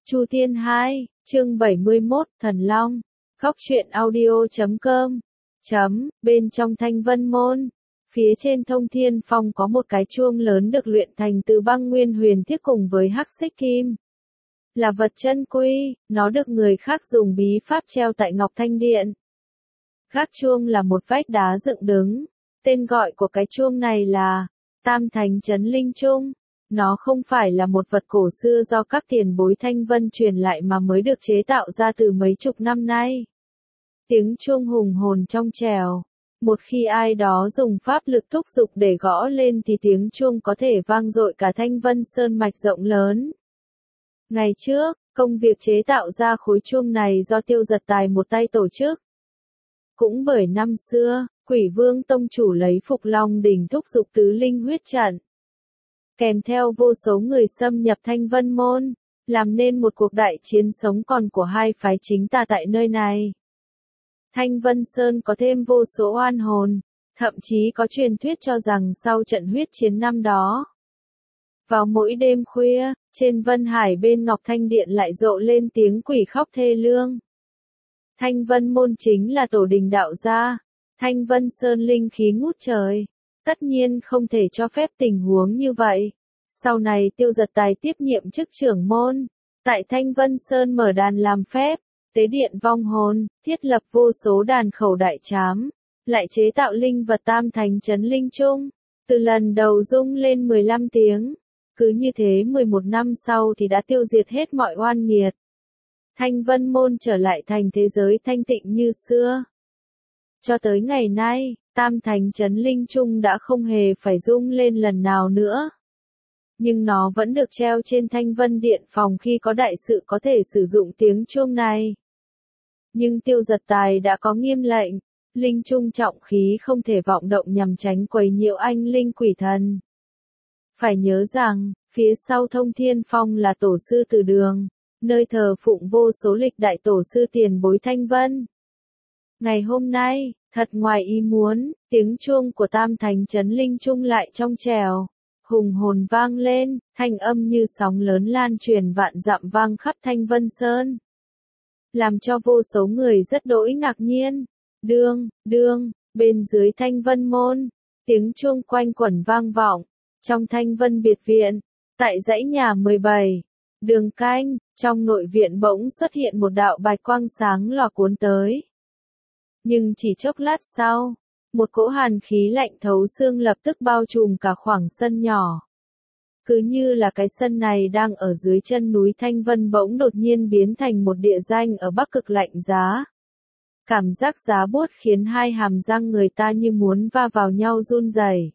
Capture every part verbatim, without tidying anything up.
Chu Thiên hai, chương bảy mươi mốt, Thần Long. Góc truyện audio chấm com. Chấm, bên trong Thanh Vân Môn. Phía trên Thông Thiên Phong có một cái chuông lớn được luyện thành từ băng nguyên huyền thiết cùng với hắc xích kim. Là vật chân quý, nó được người khác dùng bí pháp treo tại Ngọc Thanh Điện. Gác chuông là một vách đá dựng đứng. Tên gọi của cái chuông này là Tam Thành Chấn Linh Trung. Nó không phải là một vật cổ xưa do các tiền bối Thanh Vân truyền lại mà mới được chế tạo ra từ mấy chục năm nay. Tiếng chuông hùng hồn trong trẻo. Một khi ai đó dùng pháp lực thúc giục để gõ lên thì tiếng chuông có thể vang dội cả Thanh Vân Sơn mạch rộng lớn. Ngày trước, công việc chế tạo ra khối chuông này do Tiêu Giật Tài một tay tổ chức. Cũng bởi năm xưa, Quỷ Vương Tông chủ lấy Phục Long Đỉnh thúc giục tứ linh huyết trận. Kèm theo vô số người xâm nhập Thanh Vân Môn, làm nên một cuộc đại chiến sống còn của hai phái chính tà tại nơi này. Thanh Vân Sơn có thêm vô số oan hồn, thậm chí có truyền thuyết cho rằng sau trận huyết chiến năm đó. Vào mỗi đêm khuya, trên Vân Hải bên Ngọc Thanh Điện lại rộ lên tiếng quỷ khóc thê lương. Thanh Vân Môn chính là tổ đình đạo gia, Thanh Vân Sơn linh khí ngút trời. Tất nhiên không thể cho phép tình huống như vậy. Sau này Tiêu Giật Tài tiếp nhiệm chức trưởng môn, tại Thanh Vân Sơn mở đàn làm phép, tế điện vong hồn, thiết lập vô số đàn khẩu đại trám, lại chế tạo linh vật Tam Thành Chấn Linh Trung, từ lần đầu rung lên mười lăm tiếng. Cứ như thế mười một năm sau thì đã tiêu diệt hết mọi oan nghiệt. Thanh Vân Môn trở lại thành thế giới thanh tịnh như xưa. Cho tới ngày nay, Tam Thành Chấn Linh Trung đã không hề phải rung lên lần nào nữa. Nhưng nó vẫn được treo trên Thanh Vân Điện phòng khi có đại sự có thể sử dụng tiếng chuông này. Nhưng Tiêu Giật Tài đã có nghiêm lệnh, linh trung trọng khí không thể vọng động nhằm tránh quấy nhiễu anh linh quỷ thần. Phải nhớ rằng, phía sau Thông Thiên Phong là tổ sư Từ Đường, nơi thờ phụng vô số lịch đại tổ sư tiền bối Thanh Vân. Ngày hôm nay, thật ngoài ý muốn, tiếng chuông của Tam Thành Chấn Linh Trung lại trong trẻo, hùng hồn vang lên, thanh âm như sóng lớn lan truyền vạn dặm vang khắp Thanh Vân Sơn. Làm cho vô số người rất đỗi ngạc nhiên. Đương, đương, bên dưới Thanh Vân Môn, tiếng chuông quanh quẩn vang vọng. Trong Thanh Vân Biệt Viện, tại dãy nhà mười bảy, đường canh, trong nội viện bỗng xuất hiện một đạo bạch quang sáng lòa cuốn tới. Nhưng chỉ chốc lát sau, một cỗ hàn khí lạnh thấu xương lập tức bao trùm cả khoảng sân nhỏ. Cứ như là cái sân này đang ở dưới chân núi Thanh Vân bỗng đột nhiên biến thành một địa danh ở Bắc Cực lạnh giá. Cảm giác giá buốt khiến hai hàm răng người ta như muốn va vào nhau run rẩy.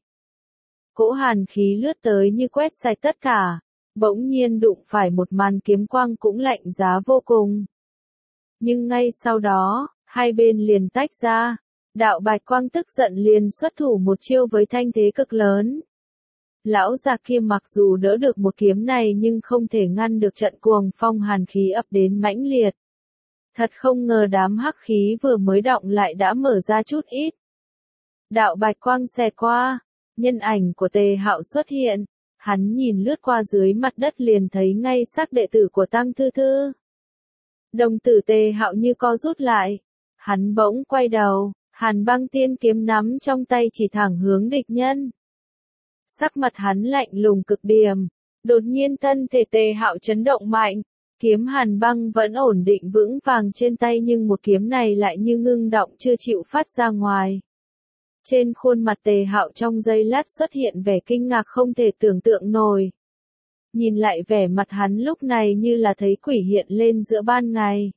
Cỗ hàn khí lướt tới như quét sạch tất cả, bỗng nhiên đụng phải một màn kiếm quang cũng lạnh giá vô cùng. Nhưng ngay sau đó, hai bên liền tách ra, đạo bạch quang tức giận liền xuất thủ một chiêu với thanh thế cực lớn. Lão già kia mặc dù đỡ được một kiếm này nhưng không thể ngăn được trận cuồng phong hàn khí ập đến mãnh liệt. Thật không ngờ đám hắc khí vừa mới động lại đã mở ra chút ít. Đạo bạch quang xẹt qua, nhân ảnh của Tề Hạo xuất hiện, hắn nhìn lướt qua dưới mặt đất liền thấy ngay xác đệ tử của Tăng Thư Thư. Đồng tử Tề Hạo như co rút lại, hắn bỗng quay đầu, Hàn Băng Tiên kiếm nắm trong tay chỉ thẳng hướng địch nhân. Sắc mặt hắn lạnh lùng cực điểm, đột nhiên thân thể Tề Hạo chấn động mạnh, kiếm Hàn Băng vẫn ổn định vững vàng trên tay nhưng một kiếm này lại như ngưng động chưa chịu phát ra ngoài. Trên khuôn mặt Tề Hạo trong giây lát xuất hiện vẻ kinh ngạc không thể tưởng tượng nổi. Nhìn lại vẻ mặt hắn lúc này như là thấy quỷ hiện lên giữa ban ngày.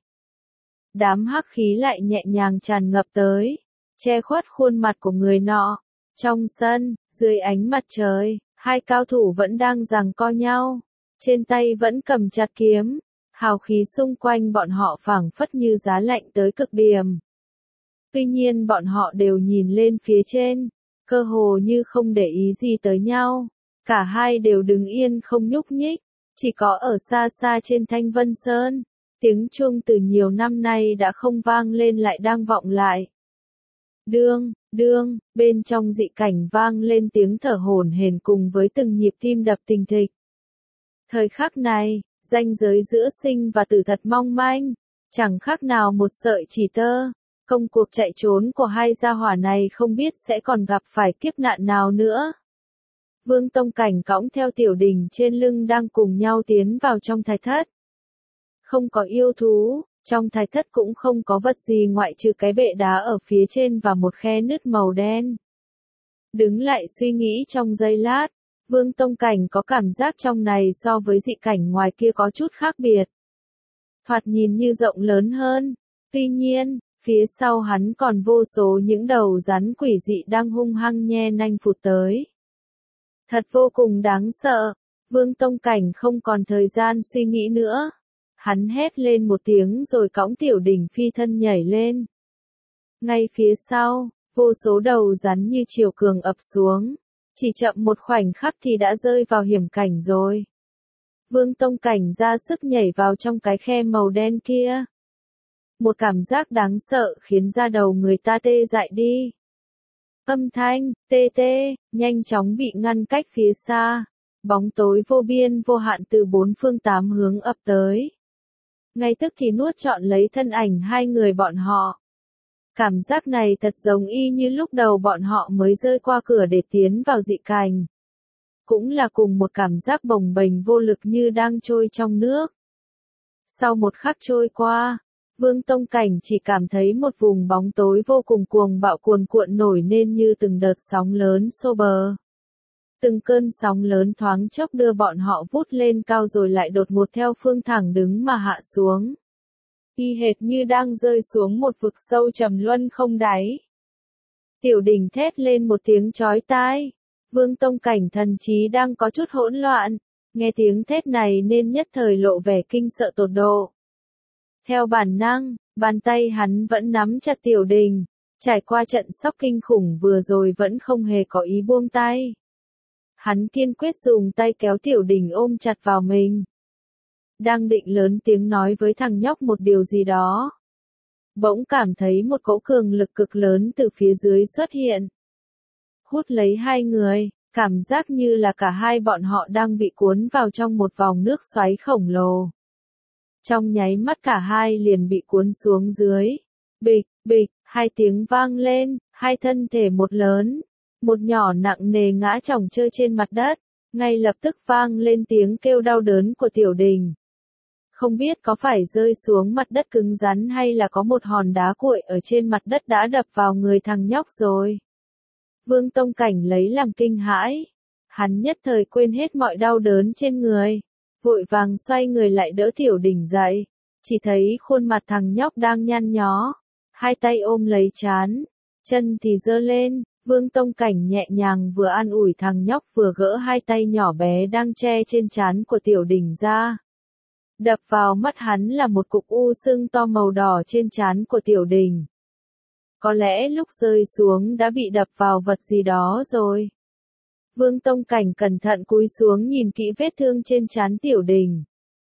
Đám hắc khí lại nhẹ nhàng tràn ngập tới, che khuất khuôn mặt của người nọ. Trong sân, dưới ánh mặt trời, hai cao thủ vẫn đang giằng co nhau, trên tay vẫn cầm chặt kiếm, hào khí xung quanh bọn họ phảng phất như giá lạnh tới cực điểm. Tuy nhiên bọn họ đều nhìn lên phía trên, cơ hồ như không để ý gì tới nhau, cả hai đều đứng yên không nhúc nhích, chỉ có ở xa xa trên Thanh Vân Sơn, tiếng chuông từ nhiều năm nay đã không vang lên lại đang vọng lại. Đương, đương, bên trong dị cảnh vang lên tiếng thở hổn hển cùng với từng nhịp tim đập thình thịch. Thời khắc này, Ranh giới giữa sinh và tử thật mong manh, chẳng khác nào một sợi chỉ tơ. Công cuộc chạy trốn của hai gia hỏa này không biết sẽ còn gặp phải kiếp nạn nào nữa. Vương Tông Cảnh cõng theo Tiểu Đình trên lưng đang cùng nhau tiến vào trong thạch thất. Không có yêu thú, trong thạch thất cũng không có vật gì ngoại trừ cái bệ đá ở phía trên và một khe nứt màu đen. Đứng lại suy nghĩ trong giây lát, Vương Tông Cảnh có cảm giác trong này so với dị cảnh ngoài kia có chút khác biệt. Thoạt nhìn như rộng lớn hơn, tuy nhiên, phía sau hắn còn vô số những đầu rắn quỷ dị đang hung hăng nhe nanh phụt tới. Thật vô cùng đáng sợ, Vương Tông Cảnh không còn thời gian suy nghĩ nữa. Hắn hét lên một tiếng rồi cõng Tiểu Đình phi thân nhảy lên. Ngay phía sau, vô số đầu rắn như triều cường ập xuống. Chỉ chậm một khoảnh khắc thì đã rơi vào hiểm cảnh rồi. Vương Tông Cảnh ra sức nhảy vào trong cái khe màu đen kia. Một cảm giác đáng sợ khiến da đầu người ta tê dại đi. Âm thanh, tê tê, nhanh chóng bị ngăn cách phía xa. Bóng tối vô biên vô hạn từ bốn phương tám hướng ập tới. Ngay tức thì nuốt trọn lấy thân ảnh hai người bọn họ. Cảm giác này thật giống y như lúc đầu bọn họ mới rơi qua cửa để tiến vào dị cảnh. Cũng là cùng một cảm giác bồng bềnh vô lực như đang trôi trong nước. Sau một khắc trôi qua, Vương Tông Cảnh chỉ cảm thấy một vùng bóng tối vô cùng cuồng bạo cuồn cuộn nổi nên như từng đợt sóng lớn xô bờ. Từng cơn sóng lớn thoáng chốc đưa bọn họ vút lên cao rồi lại đột ngột theo phương thẳng đứng mà hạ xuống. Y hệt như đang rơi xuống một vực sâu trầm luân không đáy. Tiểu Đình thét lên một tiếng chói tai. Vương Tông Cảnh thần trí đang có chút hỗn loạn, nghe tiếng thét này nên nhất thời lộ vẻ kinh sợ tột độ. Theo bản năng, bàn tay hắn vẫn nắm chặt Tiểu Đình, trải qua trận sốc kinh khủng vừa rồi vẫn không hề có ý buông tay. Hắn kiên quyết dùng tay kéo Tiểu Đình ôm chặt vào mình. Đang định lớn tiếng nói với thằng nhóc một điều gì đó. Bỗng cảm thấy một cỗ cường lực cực lớn từ phía dưới xuất hiện. Hút lấy hai người, cảm giác như là cả hai bọn họ đang bị cuốn vào trong một vòng nước xoáy khổng lồ. Trong nháy mắt cả hai liền bị cuốn xuống dưới. Bịch, bịch, hai tiếng vang lên, hai thân thể một lớn, một nhỏ nặng nề ngã chồng chơi trên mặt đất. Ngay lập tức vang lên tiếng kêu đau đớn của Tiểu Đình. Không biết có phải rơi xuống mặt đất cứng rắn hay là có một hòn đá cuội ở trên mặt đất đã đập vào người thằng nhóc rồi. Vương Tông Cảnh lấy làm kinh hãi. Hắn nhất thời quên hết mọi đau đớn trên người. Vội vàng xoay người lại đỡ Tiểu Đình dậy. Chỉ thấy khuôn mặt thằng nhóc đang nhăn nhó. Hai tay ôm lấy trán. Chân thì giơ lên. Vương Tông Cảnh nhẹ nhàng vừa an ủi thằng nhóc vừa gỡ hai tay nhỏ bé đang che trên trán của Tiểu Đình ra. Đập vào mắt hắn là một cục u sưng to màu đỏ trên trán của Tiểu Đình. Có lẽ lúc rơi xuống đã bị đập vào vật gì đó rồi. Vương Tông Cảnh cẩn thận cúi xuống nhìn kỹ vết thương trên trán Tiểu Đình.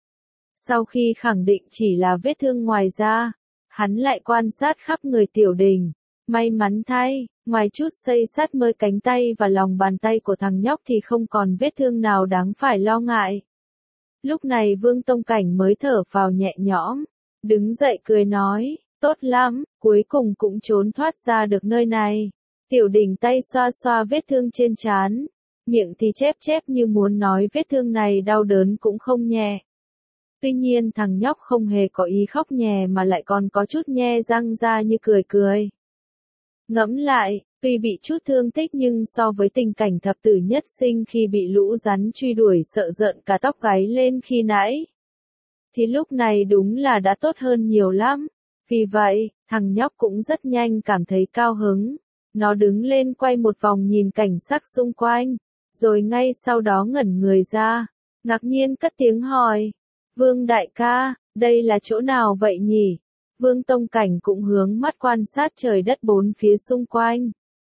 Sau khi khẳng định chỉ là vết thương ngoài da, hắn lại quan sát khắp người Tiểu Đình. May mắn thay, ngoài chút xây sát mơi cánh tay và lòng bàn tay của thằng nhóc thì không còn vết thương nào đáng phải lo ngại. Lúc này Vương Tông Cảnh mới thở phào nhẹ nhõm, đứng dậy cười nói, tốt lắm, cuối cùng cũng trốn thoát ra được nơi này. Tiểu Đình tay xoa xoa vết thương trên trán, miệng thì chép chép như muốn nói vết thương này đau đớn cũng không nhẹ. Tuy nhiên thằng nhóc không hề có ý khóc nhè mà lại còn có chút nhe răng ra như cười cười. Ngẫm lại, tuy bị chút thương tích nhưng so với tình cảnh thập tử nhất sinh khi bị lũ rắn truy đuổi sợ rợn cả tóc gáy lên khi nãy, thì lúc này đúng là đã tốt hơn nhiều lắm. Vì vậy, thằng nhóc cũng rất nhanh cảm thấy cao hứng. Nó đứng lên quay một vòng nhìn cảnh sắc xung quanh, rồi ngay sau đó ngẩn người ra, ngạc nhiên cất tiếng hỏi, Vương đại ca, đây là chỗ nào vậy nhỉ? Vương Tông Cảnh cũng hướng mắt quan sát trời đất bốn phía xung quanh.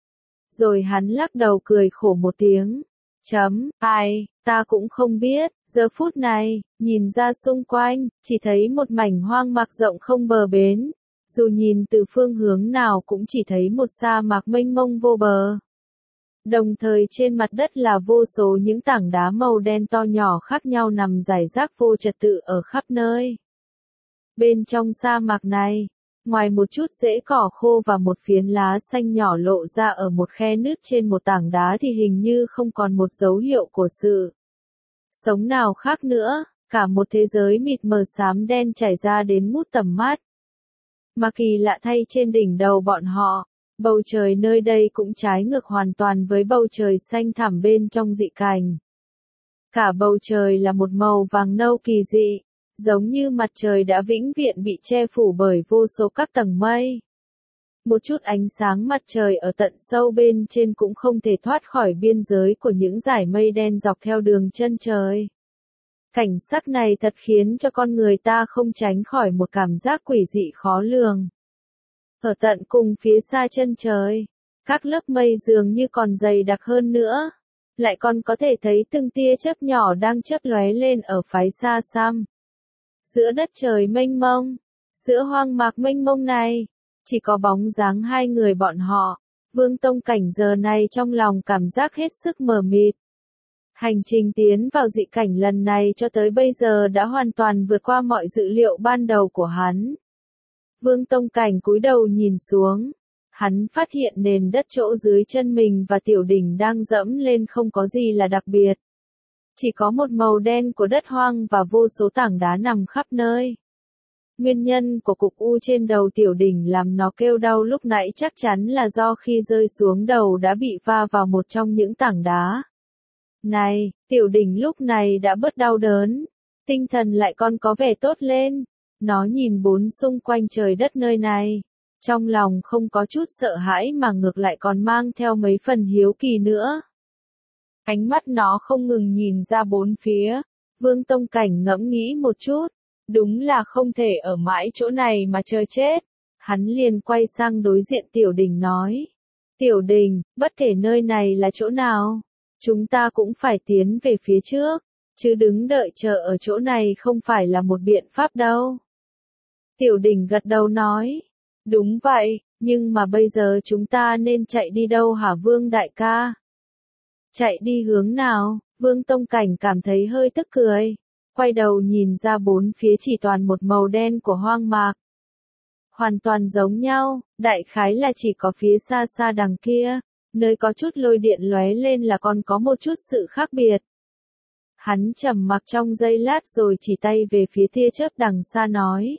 Rồi hắn lắc đầu cười khổ một tiếng. Chấm, ai, ta cũng không biết, giờ phút này, nhìn ra xung quanh, chỉ thấy một mảnh hoang mạc rộng không bờ bến. Dù nhìn từ phương hướng nào cũng chỉ thấy một sa mạc mênh mông vô bờ. Đồng thời trên mặt đất là vô số những tảng đá màu đen to nhỏ khác nhau nằm rải rác vô trật tự ở khắp nơi. Bên trong sa mạc này, ngoài một chút rễ cỏ khô và một phiến lá xanh nhỏ lộ ra ở một khe nứt trên một tảng đá thì hình như không còn một dấu hiệu của sự sống nào khác nữa, cả một thế giới mịt mờ xám đen trải ra đến ngút tầm mắt. Mà kỳ lạ thay trên đỉnh đầu bọn họ, bầu trời nơi đây cũng trái ngược hoàn toàn với bầu trời xanh thẳm bên trong dị cảnh. Cả bầu trời là một màu vàng nâu kỳ dị, giống như mặt trời đã vĩnh viễn bị che phủ bởi vô số các tầng mây. Một chút ánh sáng mặt trời ở tận sâu bên trên cũng không thể thoát khỏi biên giới của những dải mây đen dọc theo đường chân trời. Cảnh sắc này thật khiến cho con người ta không tránh khỏi một cảm giác quỷ dị khó lường. Ở tận cùng phía xa chân trời, các lớp mây dường như còn dày đặc hơn nữa, lại còn có thể thấy từng tia chớp nhỏ đang chớp lóe lên ở phía xa xăm. Giữa đất trời mênh mông, giữa hoang mạc mênh mông này, chỉ có bóng dáng hai người bọn họ. Vương Tông Cảnh giờ này trong lòng cảm giác hết sức mờ mịt. Hành trình tiến vào dị cảnh lần này cho tới bây giờ đã hoàn toàn vượt qua mọi dự liệu ban đầu của hắn. Vương Tông Cảnh cúi đầu nhìn xuống, hắn phát hiện nền đất chỗ dưới chân mình và Tiểu Đình đang dẫm lên không có gì là đặc biệt. Chỉ có một màu đen của đất hoang và vô số tảng đá nằm khắp nơi. Nguyên nhân của cục u trên đầu Tiểu Đình làm nó kêu đau lúc nãy chắc chắn là do khi rơi xuống đầu đã bị va vào một trong những tảng đá. Này, Tiểu Đình lúc này đã bớt đau đớn, tinh thần lại còn có vẻ tốt lên. Nó nhìn bốn xung quanh trời đất nơi này, trong lòng không có chút sợ hãi mà ngược lại còn mang theo mấy phần hiếu kỳ nữa. Ánh mắt nó không ngừng nhìn ra bốn phía, Vương Tông Cảnh ngẫm nghĩ một chút, đúng là không thể ở mãi chỗ này mà chờ chết. Hắn liền quay sang đối diện Tiểu Đình nói, Tiểu Đình, bất kể nơi này là chỗ nào, chúng ta cũng phải tiến về phía trước, chứ đứng đợi chờ ở chỗ này không phải là một biện pháp đâu. Tiểu Đình gật đầu nói, đúng vậy, nhưng mà bây giờ chúng ta nên chạy đi đâu hả Vương đại ca? Chạy đi hướng nào? Vương Tông Cảnh cảm thấy hơi tức cười, quay đầu nhìn ra bốn phía chỉ toàn một màu đen của hoang mạc. Hoàn toàn giống nhau, đại khái là chỉ có phía xa xa đằng kia, nơi có chút lôi điện lóe lên là còn có một chút sự khác biệt. Hắn trầm mặc trong giây lát rồi chỉ tay về phía tia chớp đằng xa nói.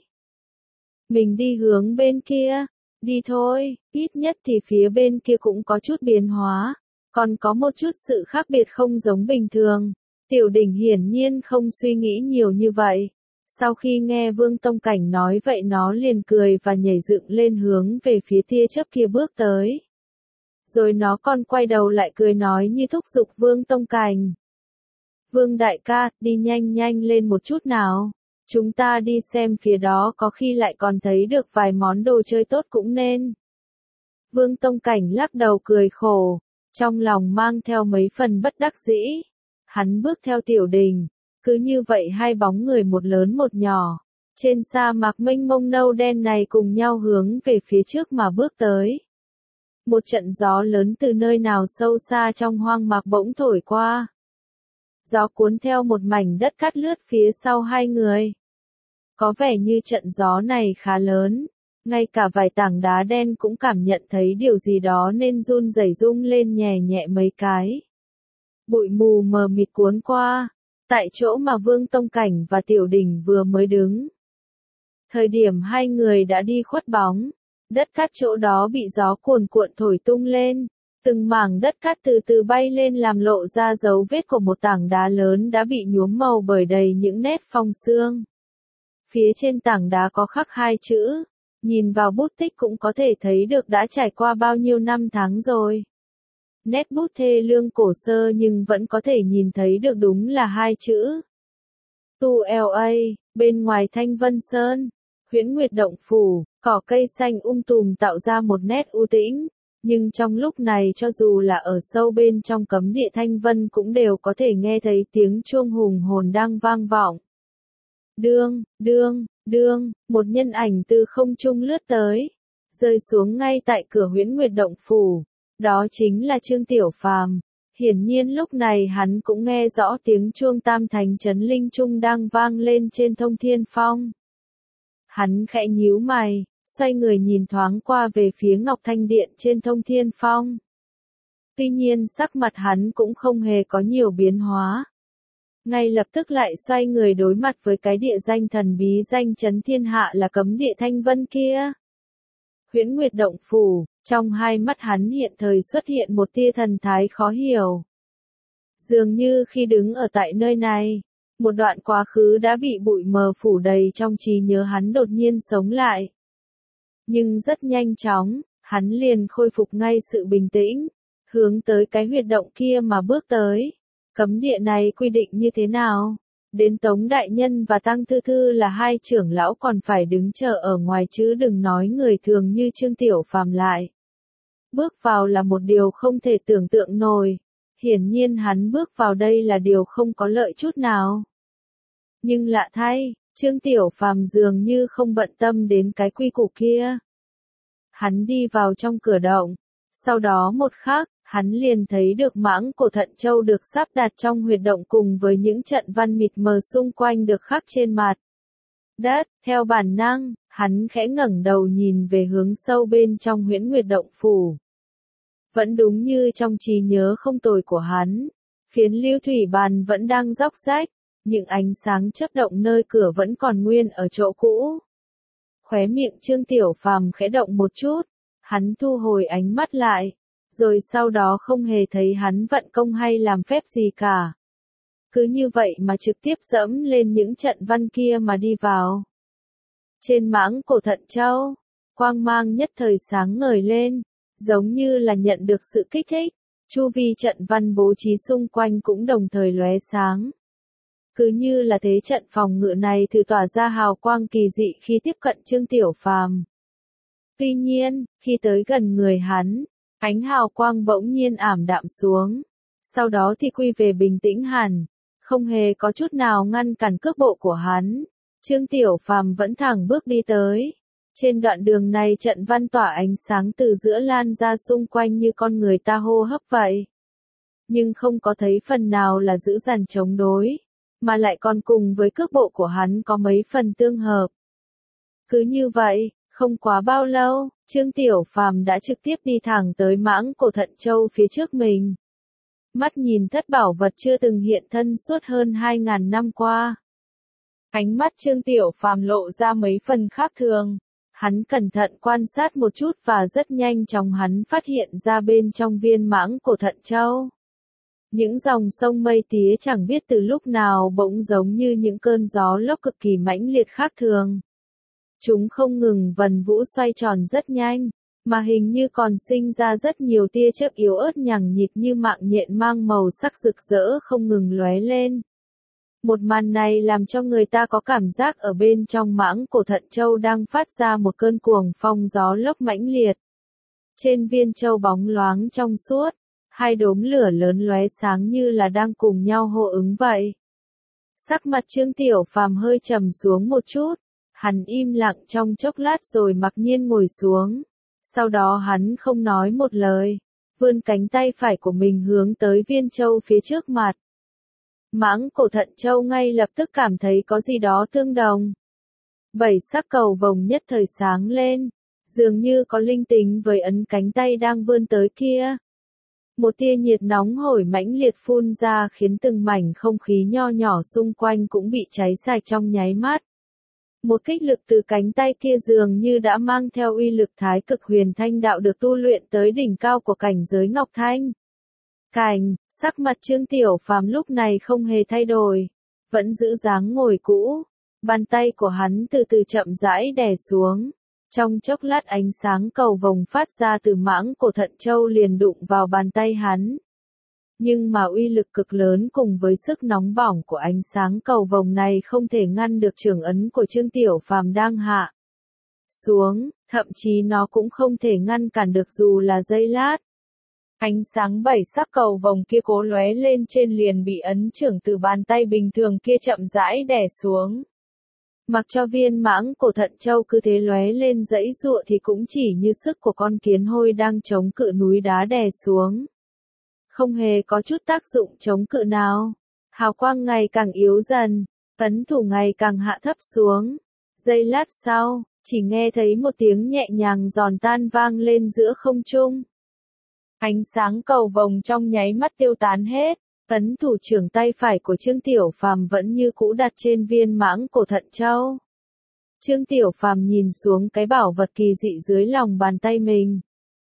Mình đi hướng bên kia, đi thôi, ít nhất thì phía bên kia cũng có chút biến hóa, còn có một chút sự khác biệt không giống bình thường. Tiểu Đình hiển nhiên không suy nghĩ nhiều như vậy. Sau khi nghe Vương Tông Cảnh nói vậy nó liền cười và nhảy dựng lên hướng về phía tia chớp kia bước tới. Rồi nó còn quay đầu lại cười nói như thúc giục Vương Tông Cảnh. Vương đại ca, đi nhanh nhanh lên một chút nào. Chúng ta đi xem phía đó có khi lại còn thấy được vài món đồ chơi tốt cũng nên. Vương Tông Cảnh lắc đầu cười khổ, trong lòng mang theo mấy phần bất đắc dĩ. Hắn bước theo Tiểu Đình, cứ như vậy hai bóng người một lớn một nhỏ, trên sa mạc mênh mông nâu đen này cùng nhau hướng về phía trước mà bước tới. Một trận gió lớn từ nơi nào sâu xa trong hoang mạc bỗng thổi qua. Gió cuốn theo một mảnh đất cát lướt phía sau hai người. Có vẻ như trận gió này khá lớn, ngay cả vài tảng đá đen cũng cảm nhận thấy điều gì đó nên run rẩy rung lên nhẹ nhẹ mấy cái. Bụi mù mờ mịt cuốn qua, tại chỗ mà Vương Tông Cảnh và Tiểu Đình vừa mới đứng. Thời điểm hai người đã đi khuất bóng, đất cát chỗ đó bị gió cuồn cuộn thổi tung lên, từng mảng đất cát từ từ bay lên làm lộ ra dấu vết của một tảng đá lớn đã bị nhuốm màu bởi đầy những nét phong sương. Phía trên tảng đá có khắc hai chữ, nhìn vào bút tích cũng có thể thấy được đã trải qua bao nhiêu năm tháng rồi. Nét bút thê lương cổ sơ nhưng vẫn có thể nhìn thấy được đúng là hai chữ. Tu La, bên ngoài Thanh Vân Sơn, Huyễn Nguyệt Động Phủ, cỏ cây xanh um tùm tạo ra một nét u tĩnh, nhưng trong lúc này cho dù là ở sâu bên trong cấm địa Thanh Vân cũng đều có thể nghe thấy tiếng chuông hùng hồn đang vang vọng. Đương, đương, đương, một nhân ảnh từ không trung lướt tới, rơi xuống ngay tại cửa Huyễn Nguyệt Động Phủ. Đó chính là Trương Tiểu Phàm. Hiển nhiên lúc này hắn cũng nghe rõ tiếng chuông tam thánh chấn linh chung đang vang lên trên Thông Thiên Phong. Hắn khẽ nhíu mày, xoay người nhìn thoáng qua về phía Ngọc Thanh Điện trên Thông Thiên Phong. Tuy nhiên sắc mặt hắn cũng không hề có nhiều biến hóa. Ngay lập tức lại xoay người đối mặt với cái địa danh thần bí danh chấn thiên hạ là cấm địa Thanh Vân kia. Huyễn Nguyệt Động Phủ, trong hai mắt hắn hiện thời xuất hiện một tia thần thái khó hiểu. Dường như khi đứng ở tại nơi này, một đoạn quá khứ đã bị bụi mờ phủ đầy trong trí nhớ hắn đột nhiên sống lại. Nhưng rất nhanh chóng, hắn liền khôi phục ngay sự bình tĩnh, hướng tới cái huyệt động kia mà bước tới. Cấm địa này quy định như thế nào? Đến Tống Đại Nhân và Tăng Thư Thư là hai trưởng lão còn phải đứng chờ ở ngoài chứ đừng nói người thường như Trương Tiểu Phàm lại. Bước vào là một điều không thể tưởng tượng nổi. Hiển nhiên hắn bước vào đây là điều không có lợi chút nào. Nhưng lạ thay, Trương Tiểu Phàm dường như không bận tâm đến cái quy củ kia. Hắn đi vào trong cửa động, sau đó một khắc, hắn liền thấy được mãng cổ thận châu được sắp đặt trong huyệt động cùng với những trận văn mịt mờ xung quanh được khắc trên mặt đất. Theo bản năng, hắn khẽ ngẩng đầu nhìn về hướng sâu bên trong Huyễn Nguyệt Động Phủ. Vẫn đúng như trong trí nhớ không tồi của hắn, phiến lưu thủy bàn vẫn đang róc rách, những ánh sáng chớp động nơi cửa vẫn còn nguyên ở chỗ cũ. Khóe miệng Trương Tiểu Phàm khẽ động một chút, hắn thu hồi ánh mắt lại, rồi sau đó không hề thấy hắn vận công hay làm phép gì cả. Cứ như vậy mà trực tiếp dẫm lên những trận văn kia mà đi vào. Trên mãng cổ thận châu, quang mang nhất thời sáng ngời lên, giống như là nhận được sự kích thích, chu vi trận văn bố trí xung quanh cũng đồng thời lóe sáng. Cứ như là thế trận phòng ngự này thử tỏa ra hào quang kỳ dị khi tiếp cận Trương Tiểu Phàm. Tuy nhiên, khi tới gần người hắn, ánh hào quang bỗng nhiên ảm đạm xuống, sau đó thì quy về bình tĩnh hẳn, không hề có chút nào ngăn cản cước bộ của hắn. Trương Tiểu Phàm vẫn thẳng bước đi tới. Trên đoạn đường này trận văn tỏa ánh sáng từ giữa lan ra xung quanh như con người ta hô hấp vậy. Nhưng không có thấy phần nào là giữ dằn chống đối, mà lại còn cùng với cước bộ của hắn có mấy phần tương hợp. Cứ như vậy, không quá bao lâu, Trương Tiểu Phàm đã trực tiếp đi thẳng tới mãng cổ thận châu phía trước mình. Mắt nhìn thất bảo vật chưa từng hiện thân suốt hơn hai ngàn năm qua. Ánh mắt Trương Tiểu Phàm lộ ra mấy phần khác thường. Hắn cẩn thận quan sát một chút và rất nhanh chóng hắn phát hiện ra bên trong viên mãng cổ thận châu. Những dòng sông mây tía chẳng biết từ lúc nào bỗng giống như những cơn gió lốc cực kỳ mãnh liệt khác thường. Chúng không ngừng vần vũ xoay tròn rất nhanh, mà hình như còn sinh ra rất nhiều tia chớp yếu ớt nhằng nhịt như mạng nhện mang màu sắc rực rỡ không ngừng lóe lên. Một màn này làm cho người ta có cảm giác ở bên trong mãng cổ thận châu đang phát ra một cơn cuồng phong gió lốc mãnh liệt. Trên viên châu bóng loáng trong suốt, hai đốm lửa lớn lóe sáng như là đang cùng nhau hô ứng vậy. Sắc mặt Trương Tiểu Phàm hơi trầm xuống một chút, hắn im lặng trong chốc lát rồi mặc nhiên ngồi xuống. Sau đó hắn không nói một lời, vươn cánh tay phải của mình hướng tới viên châu phía trước mặt. Mãng cổ thận châu ngay lập tức cảm thấy có gì đó tương đồng. Bảy sắc cầu vồng nhất thời sáng lên, dường như có linh tính với ấn cánh tay đang vươn tới kia. Một tia nhiệt nóng hổi mãnh liệt phun ra khiến từng mảnh không khí nho nhỏ xung quanh cũng bị cháy sạch trong nháy mắt. Một kích lực từ cánh tay kia dường như đã mang theo uy lực thái cực huyền thanh đạo được tu luyện tới đỉnh cao của cảnh giới Ngọc Thanh. Cảnh, sắc mặt Trương Tiểu Phàm lúc này không hề thay đổi, vẫn giữ dáng ngồi cũ, bàn tay của hắn từ từ chậm rãi đè xuống. Trong chốc lát ánh sáng cầu vồng phát ra từ mãng cổ thận châu liền đụng vào bàn tay hắn. Nhưng mà uy lực cực lớn cùng với sức nóng bỏng của ánh sáng cầu vồng này không thể ngăn được chưởng ấn của Trương Tiểu Phàm đang hạ xuống, thậm chí nó cũng không thể ngăn cản được dù là giây lát. Ánh sáng bảy sắc cầu vồng kia cố lóe lên trên liền bị ấn chưởng từ bàn tay bình thường kia chậm rãi đè xuống. Mặc cho viên mãng cổ thận châu cứ thế lóe lên dãy giụa thì cũng chỉ như sức của con kiến hôi đang chống cự núi đá đè xuống. Không hề có chút tác dụng chống cự nào. Hào quang ngày càng yếu dần, ấn thủ ngày càng hạ thấp xuống. Giây lát sau, chỉ nghe thấy một tiếng nhẹ nhàng giòn tan vang lên giữa không trung. Ánh sáng cầu vồng trong nháy mắt tiêu tán hết, ấn thủ trưởng tay phải của Trương Tiểu Phàm vẫn như cũ đặt trên viên mãng cổ thận châu. Trương Tiểu Phàm nhìn xuống cái bảo vật kỳ dị dưới lòng bàn tay mình.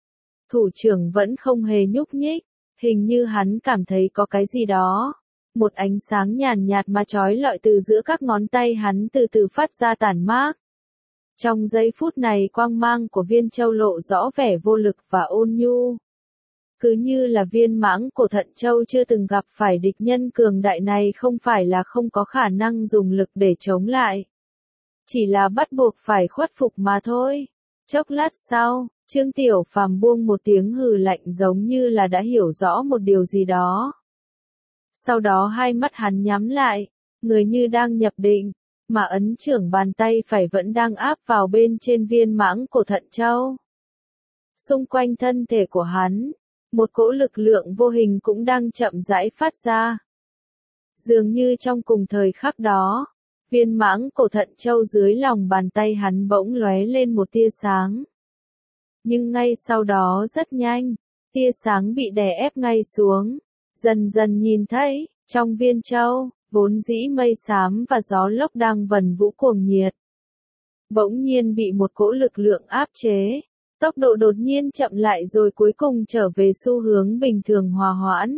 Thủ trưởng vẫn không hề nhúc nhích, hình như hắn cảm thấy có cái gì đó. Một ánh sáng nhàn nhạt mà chói lọi từ giữa các ngón tay hắn từ từ phát ra tản mát. Trong giây phút này quang mang của viên châu lộ rõ vẻ vô lực và ôn nhu. Cứ như là viên mãng cổ thận châu chưa từng gặp phải địch nhân cường đại này không phải là không có khả năng dùng lực để chống lại. Chỉ là bắt buộc phải khuất phục mà thôi. Chốc lát sau, Trương Tiểu Phàm buông một tiếng hừ lạnh giống như là đã hiểu rõ một điều gì đó. Sau đó hai mắt hắn nhắm lại, người như đang nhập định, mà ấn trưởng bàn tay phải vẫn đang áp vào bên trên viên mãng cổ thận châu. Xung quanh thân thể của hắn, một cỗ lực lượng vô hình cũng đang chậm rãi phát ra. Dường như trong cùng thời khắc đó, viên mãng cổ thận châu dưới lòng bàn tay hắn bỗng lóe lên một tia sáng. Nhưng ngay sau đó rất nhanh, tia sáng bị đè ép ngay xuống. Dần dần nhìn thấy, trong viên châu, vốn dĩ mây xám và gió lốc đang vần vũ cuồng nhiệt. Bỗng nhiên bị một cỗ lực lượng áp chế, tốc độ đột nhiên chậm lại rồi cuối cùng trở về xu hướng bình thường hòa hoãn.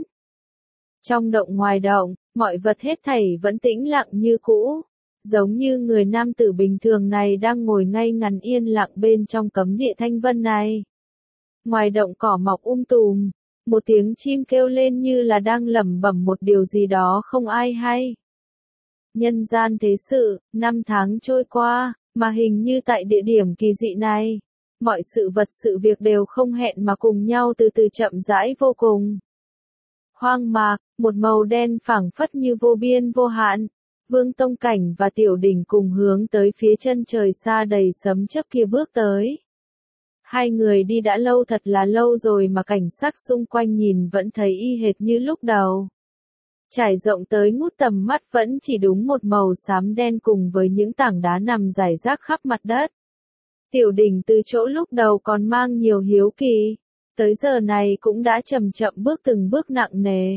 Trong động ngoài động, mọi vật hết thảy vẫn tĩnh lặng như cũ, giống như người nam tử bình thường này đang ngồi ngay ngắn yên lặng bên trong cấm địa thanh vân này. Ngoài động cỏ mọc um tùm. Một tiếng chim kêu lên như là đang lẩm bẩm một điều gì đó không ai hay. Nhân gian thế sự, năm tháng trôi qua, mà hình như tại địa điểm kỳ dị này, mọi sự vật sự việc đều không hẹn mà cùng nhau từ từ chậm rãi vô cùng. Hoang mạc, một màu đen phảng phất như vô biên vô hạn. Vương Tông Cảnh và Tiểu Đình cùng hướng tới phía chân trời xa đầy sấm chớp kia bước tới. Hai người đi đã lâu thật là lâu rồi mà cảnh sắc xung quanh nhìn vẫn thấy y hệt như lúc đầu. Trải rộng tới ngút tầm mắt vẫn chỉ đúng một màu xám đen cùng với những tảng đá nằm rải rác khắp mặt đất. Tiểu Đình từ chỗ lúc đầu còn mang nhiều hiếu kỳ, tới giờ này cũng đã chậm chậm bước từng bước nặng nề.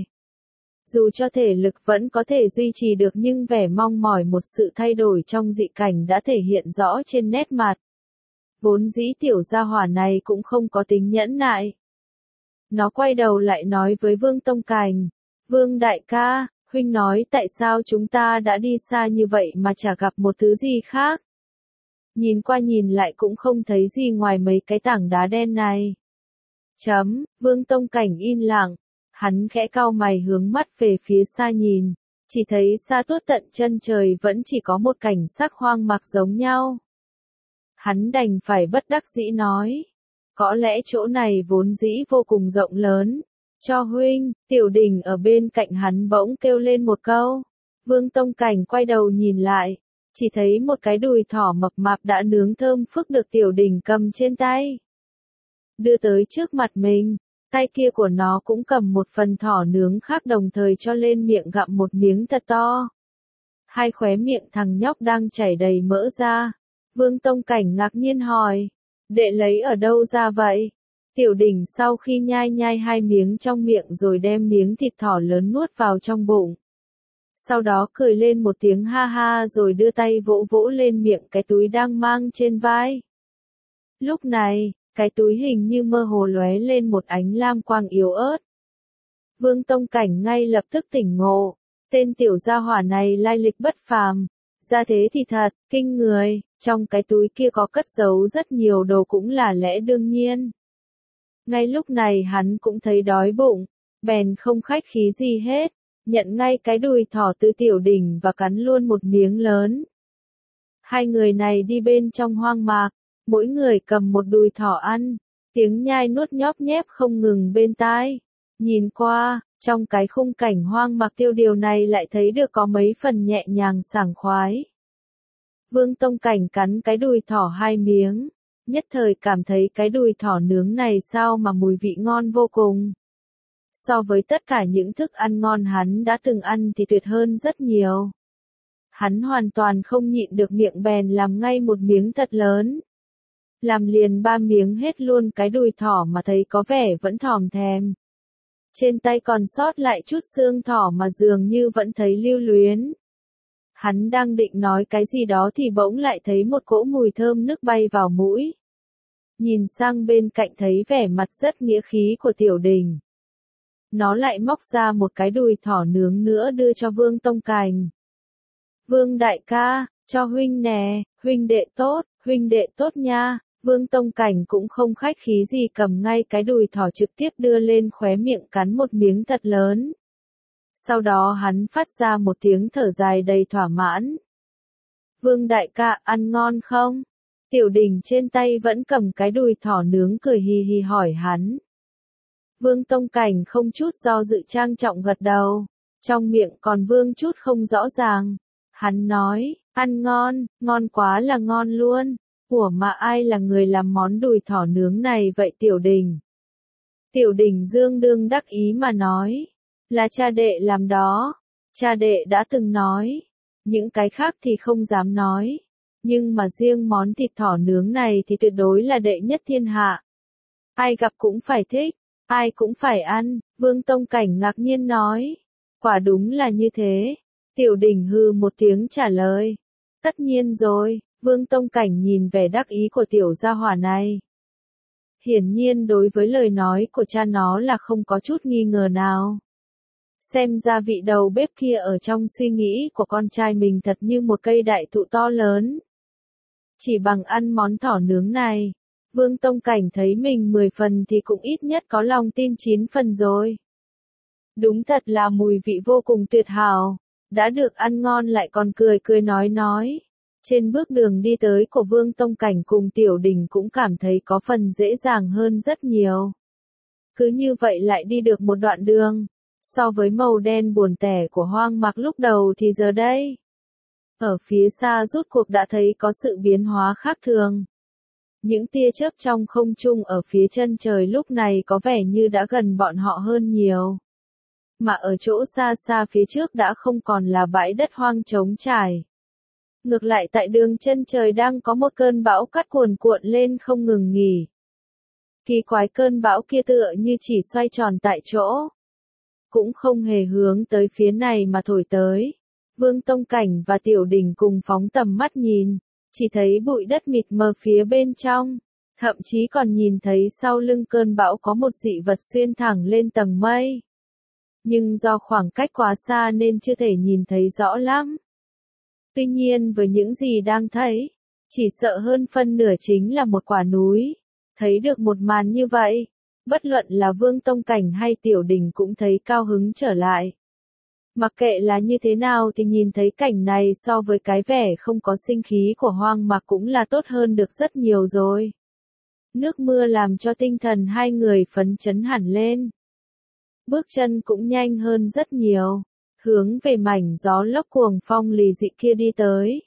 Dù cho thể lực vẫn có thể duy trì được nhưng vẻ mong mỏi một sự thay đổi trong dị cảnh đã thể hiện rõ trên nét mặt. Vốn dĩ tiểu gia hỏa này cũng không có tính nhẫn nại. Nó quay đầu lại nói với Vương Tông Cảnh, Vương đại ca, huynh nói tại sao chúng ta đã đi xa như vậy mà chả gặp một thứ gì khác. Nhìn qua nhìn lại cũng không thấy gì ngoài mấy cái tảng đá đen này. Chấm, Vương Tông Cảnh yên lặng, hắn khẽ cau mày hướng mắt về phía xa nhìn, chỉ thấy xa tuốt tận chân trời vẫn chỉ có một cảnh sắc hoang mạc giống nhau. Hắn đành phải bất đắc dĩ nói, có lẽ chỗ này vốn dĩ vô cùng rộng lớn, cho huynh. Tiểu Đình ở bên cạnh hắn bỗng kêu lên một câu. Vương Tông Cảnh quay đầu nhìn lại, chỉ thấy một cái đùi thỏ mập mạp đã nướng thơm phức được Tiểu Đình cầm trên tay. Đưa tới trước mặt mình, tay kia của nó cũng cầm một phần thỏ nướng khác đồng thời cho lên miệng gặm một miếng thật to. Hai khóe miệng thằng nhóc đang chảy đầy mỡ ra. Vương Tông Cảnh ngạc nhiên hỏi, đệ lấy ở đâu ra vậy? Tiểu Đình sau khi nhai nhai hai miếng trong miệng rồi đem miếng thịt thỏ lớn nuốt vào trong bụng. Sau đó cười lên một tiếng ha ha rồi đưa tay vỗ vỗ lên miệng cái túi đang mang trên vai. Lúc này, cái túi hình như mơ hồ lóe lên một ánh lam quang yếu ớt. Vương Tông Cảnh ngay lập tức tỉnh ngộ, tên tiểu gia hỏa này lai lịch bất phàm. Ra thế thì thật, kinh người, trong cái túi kia có cất giấu rất nhiều đồ cũng là lẽ đương nhiên. Ngay lúc này hắn cũng thấy đói bụng, bèn không khách khí gì hết, nhận ngay cái đùi thỏ từ Tiểu Đình và cắn luôn một miếng lớn. Hai người này đi bên trong hoang mạc, mỗi người cầm một đùi thỏ ăn, tiếng nhai nuốt nhóp nhép không ngừng bên tai. Nhìn qua, trong cái khung cảnh hoang mạc tiêu điều này lại thấy được có mấy phần nhẹ nhàng sảng khoái. Vương Tông Cảnh cắn cái đùi thỏ hai miếng, nhất thời cảm thấy cái đùi thỏ nướng này sao mà mùi vị ngon vô cùng. So với tất cả những thức ăn ngon hắn đã từng ăn thì tuyệt hơn rất nhiều. Hắn hoàn toàn không nhịn được miệng bèn làm ngay một miếng thật lớn. Làm liền ba miếng hết luôn cái đùi thỏ mà thấy có vẻ vẫn thòm thèm. Trên tay còn sót lại chút xương thỏ mà dường như vẫn thấy lưu luyến. Hắn đang định nói cái gì đó thì bỗng lại thấy một cỗ mùi thơm nức bay vào mũi. Nhìn sang bên cạnh thấy vẻ mặt rất nghĩa khí của Tiểu Đình. Nó lại móc ra một cái đùi thỏ nướng nữa đưa cho Vương Tông Cảnh. Vương đại ca, cho huynh nè, huynh đệ tốt, huynh đệ tốt nha. Vương Tông Cảnh cũng không khách khí gì cầm ngay cái đùi thỏ trực tiếp đưa lên khóe miệng cắn một miếng thật lớn. Sau đó hắn phát ra một tiếng thở dài đầy thỏa mãn. Vương đại ca ăn ngon không? Tiểu Đình trên tay vẫn cầm cái đùi thỏ nướng cười hì hì hỏi hắn. Vương Tông Cảnh không chút do dự trang trọng gật đầu, trong miệng còn vương chút không rõ ràng. Hắn nói, ăn ngon, ngon quá là ngon luôn. Ủa mà ai là người làm món đùi thỏ nướng này vậy Tiểu Đình? Tiểu Đình dương đương đắc ý mà nói, là cha đệ làm đó. Cha đệ đã từng nói, những cái khác thì không dám nói. Nhưng mà riêng món thịt thỏ nướng này thì tuyệt đối là đệ nhất thiên hạ. Ai gặp cũng phải thích, ai cũng phải ăn, Vương Tông Cảnh ngạc nhiên nói. Quả đúng là như thế. Tiểu Đình hừ một tiếng trả lời. Tất nhiên rồi, Vương Tông Cảnh nhìn vẻ đắc ý của tiểu gia hỏa này. Hiển nhiên đối với lời nói của cha nó là không có chút nghi ngờ nào. Xem ra vị đầu bếp kia ở trong suy nghĩ của con trai mình thật như một cây đại thụ to lớn. Chỉ bằng ăn món thỏ nướng này, Vương Tông Cảnh thấy mình mười phần thì cũng ít nhất có lòng tin chín phần rồi. Đúng thật là mùi vị vô cùng tuyệt hảo, đã được ăn ngon lại còn cười cười nói nói. Trên bước đường đi tới của Vương Tông Cảnh cùng Tiểu Đình cũng cảm thấy có phần dễ dàng hơn rất nhiều. Cứ như vậy lại đi được một đoạn đường, so với màu đen buồn tẻ của Hoang Mạc lúc đầu thì giờ đây. Ở phía xa rút cuộc đã thấy có sự biến hóa khác thường. Những tia chớp trong không trung ở phía chân trời lúc này có vẻ như đã gần bọn họ hơn nhiều. Mà ở chỗ xa xa phía trước đã không còn là bãi đất hoang trống trải. Ngược lại tại đường chân trời đang có một cơn bão cát cuồn cuộn lên không ngừng nghỉ. Kỳ quái cơn bão kia tựa như chỉ xoay tròn tại chỗ. Cũng không hề hướng tới phía này mà thổi tới. Vương Tông Cảnh và Tiểu Đình cùng phóng tầm mắt nhìn, chỉ thấy bụi đất mịt mờ phía bên trong, thậm chí còn nhìn thấy sau lưng cơn bão có một dị vật xuyên thẳng lên tầng mây. Nhưng do khoảng cách quá xa nên chưa thể nhìn thấy rõ lắm. Tuy nhiên với những gì đang thấy, chỉ sợ hơn phân nửa chính là một quả núi. Thấy được một màn như vậy, bất luận là Vương Tông Cảnh hay Tiểu Đình cũng thấy cao hứng trở lại. Mặc kệ là như thế nào thì nhìn thấy cảnh này so với cái vẻ không có sinh khí của Hoang Mạc cũng là tốt hơn được rất nhiều rồi. Nước mưa làm cho tinh thần hai người phấn chấn hẳn lên. Bước chân cũng nhanh hơn rất nhiều, hướng về mảnh gió lốc cuồng phong lì dị kia đi tới.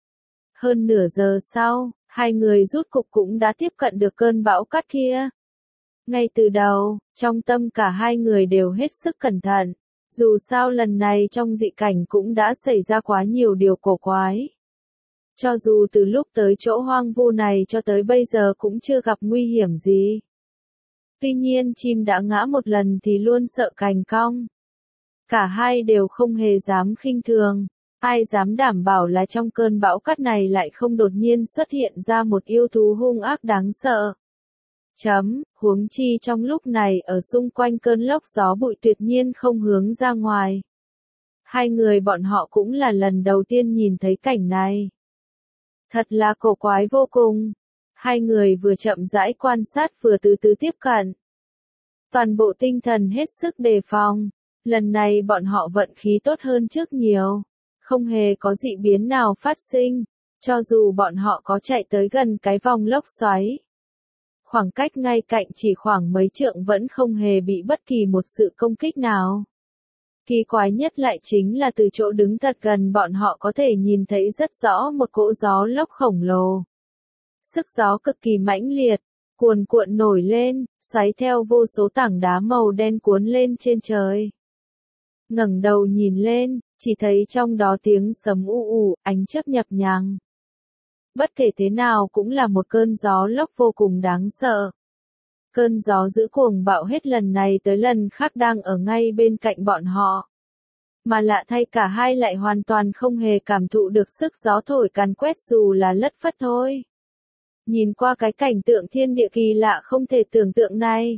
Hơn nửa giờ sau, hai người rút cục cũng đã tiếp cận được cơn bão cát kia. Ngay từ đầu, trong tâm cả hai người đều hết sức cẩn thận. Dù sao lần này trong dị cảnh cũng đã xảy ra quá nhiều điều cổ quái. Cho dù từ lúc tới chỗ hoang vu này cho tới bây giờ cũng chưa gặp nguy hiểm gì. Tuy nhiên chim đã ngã một lần thì luôn sợ cành cong. Cả hai đều không hề dám khinh thường. Ai dám đảm bảo là trong cơn bão cát này lại không đột nhiên xuất hiện ra một yêu thú hung ác đáng sợ. Chấm, huống chi trong lúc này ở xung quanh cơn lốc gió bụi tuyệt nhiên không hướng ra ngoài. Hai người bọn họ cũng là lần đầu tiên nhìn thấy cảnh này. Thật là cổ quái vô cùng. Hai người vừa chậm rãi quan sát vừa từ từ tiếp cận. Toàn bộ tinh thần hết sức đề phòng. Lần này bọn họ vận khí tốt hơn trước nhiều. Không hề có dị biến nào phát sinh. Cho dù bọn họ có chạy tới gần cái vòng lốc xoáy. Khoảng cách ngay cạnh chỉ khoảng mấy trượng vẫn không hề bị bất kỳ một sự công kích nào. Kỳ quái nhất lại chính là từ chỗ đứng thật gần bọn họ có thể nhìn thấy rất rõ một cỗ gió lốc khổng lồ. Sức gió cực kỳ mãnh liệt, cuồn cuộn nổi lên, xoáy theo vô số tảng đá màu đen cuốn lên trên trời. Ngẩng đầu nhìn lên, chỉ thấy trong đó tiếng sấm u ù, ánh chớp nhập nhằng. Bất kể thế nào cũng là một cơn gió lốc vô cùng đáng sợ. Cơn gió dữ cuồng bạo hết lần này tới lần khác đang ở ngay bên cạnh bọn họ. Mà lạ thay cả hai lại hoàn toàn không hề cảm thụ được sức gió thổi càn quét dù là lất phất thôi. Nhìn qua cái cảnh tượng thiên địa kỳ lạ không thể tưởng tượng này.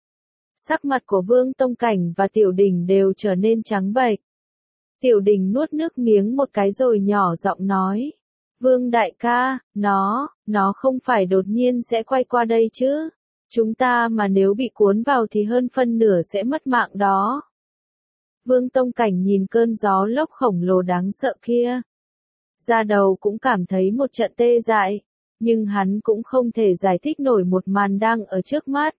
Sắc mặt của Vương Tông Cảnh và Tiểu Đình đều trở nên trắng bệch. Tiểu Đình nuốt nước miếng một cái rồi nhỏ giọng nói. Vương đại ca, nó, nó không phải đột nhiên sẽ quay qua đây chứ. Chúng ta mà nếu bị cuốn vào thì hơn phân nửa sẽ mất mạng đó. Vương Tông Cảnh nhìn cơn gió lốc khổng lồ đáng sợ kia. Da đầu cũng cảm thấy một trận tê dại, nhưng hắn cũng không thể giải thích nổi một màn đang ở trước mắt.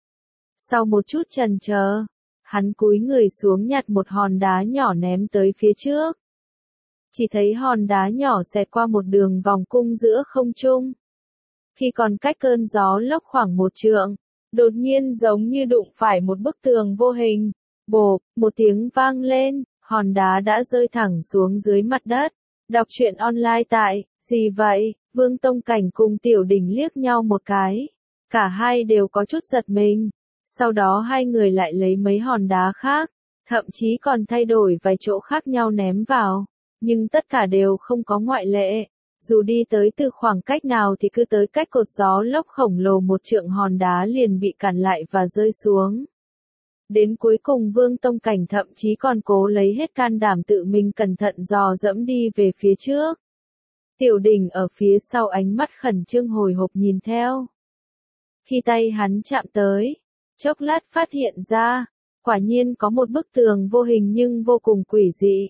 Sau một chút chần chờ, hắn cúi người xuống nhặt một hòn đá nhỏ ném tới phía trước. Chỉ thấy hòn đá nhỏ xẹt qua một đường vòng cung giữa không trung. Khi còn cách cơn gió lốc khoảng một trượng, đột nhiên giống như đụng phải một bức tường vô hình. Bộp, một tiếng vang lên, hòn đá đã rơi thẳng xuống dưới mặt đất. Đọc truyện online tại, gì vậy? Vương Tông Cảnh cùng Tiểu Đình liếc nhau một cái. Cả hai đều có chút giật mình. Sau đó hai người lại lấy mấy hòn đá khác, thậm chí còn thay đổi vài chỗ khác nhau ném vào. Nhưng tất cả đều không có ngoại lệ. Dù đi tới từ khoảng cách nào thì cứ tới cách cột gió lốc khổng lồ một trượng hòn đá liền bị cản lại và rơi xuống. Đến cuối cùng Vương Tông Cảnh thậm chí còn cố lấy hết can đảm tự mình cẩn thận dò dẫm đi về phía trước. Tiểu Đình ở phía sau ánh mắt khẩn trương hồi hộp nhìn theo. Khi tay hắn chạm tới, chốc lát phát hiện ra, quả nhiên có một bức tường vô hình nhưng vô cùng quỷ dị.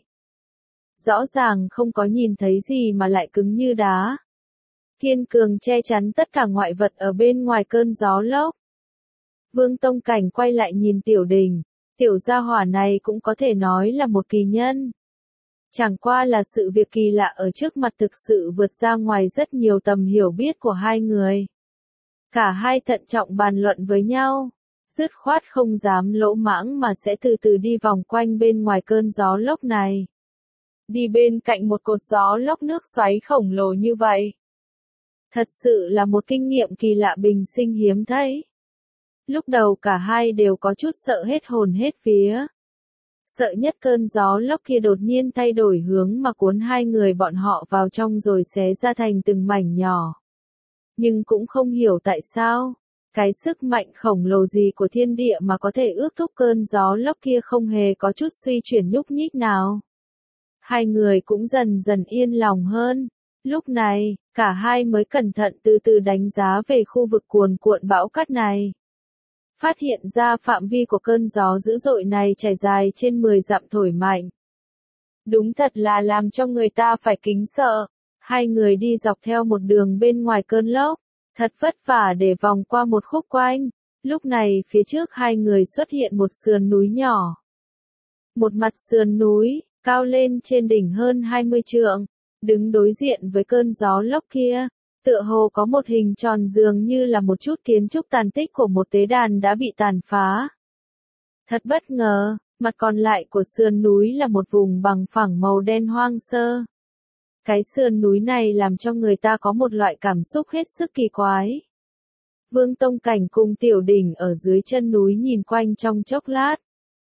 Rõ ràng không có nhìn thấy gì mà lại cứng như đá. Kiên cường che chắn tất cả ngoại vật ở bên ngoài cơn gió lốc. Vương Tông Cảnh quay lại nhìn Tiểu Đình, tiểu gia hỏa này cũng có thể nói là một kỳ nhân. Chẳng qua là sự việc kỳ lạ ở trước mặt thực sự vượt ra ngoài rất nhiều tầm hiểu biết của hai người. Cả hai thận trọng bàn luận với nhau, dứt khoát không dám lỗ mãng mà sẽ từ từ đi vòng quanh bên ngoài cơn gió lốc này. Đi bên cạnh một cột gió lốc nước xoáy khổng lồ như vậy. Thật sự là một kinh nghiệm kỳ lạ bình sinh hiếm thấy. Lúc đầu cả hai đều có chút sợ hết hồn hết vía. Sợ nhất cơn gió lốc kia đột nhiên thay đổi hướng mà cuốn hai người bọn họ vào trong rồi xé ra thành từng mảnh nhỏ. Nhưng cũng không hiểu tại sao, cái sức mạnh khổng lồ gì của thiên địa mà có thể ước thúc cơn gió lốc kia không hề có chút suy chuyển nhúc nhích nào. Hai người cũng dần dần yên lòng hơn. Lúc này, cả hai mới cẩn thận từ từ đánh giá về khu vực cuồn cuộn bão cát này. Phát hiện ra phạm vi của cơn gió dữ dội này trải dài trên mười dặm thổi mạnh. Đúng thật là làm cho người ta phải kính sợ. Hai người đi dọc theo một đường bên ngoài cơn lốc, thật vất vả để vòng qua một khúc quanh. Lúc này phía trước hai người xuất hiện một sườn núi nhỏ. Một mặt sườn núi, cao lên trên đỉnh hơn hai mươi trượng, đứng đối diện với cơn gió lốc kia. Tựa hồ có một hình tròn dường như là một chút kiến trúc tàn tích của một tế đàn đã bị tàn phá. Thật bất ngờ, mặt còn lại của sườn núi là một vùng bằng phẳng màu đen hoang sơ. Cái sườn núi này làm cho người ta có một loại cảm xúc hết sức kỳ quái. Vương Tông Cảnh cùng Tiểu Đình ở dưới chân núi nhìn quanh trong chốc lát.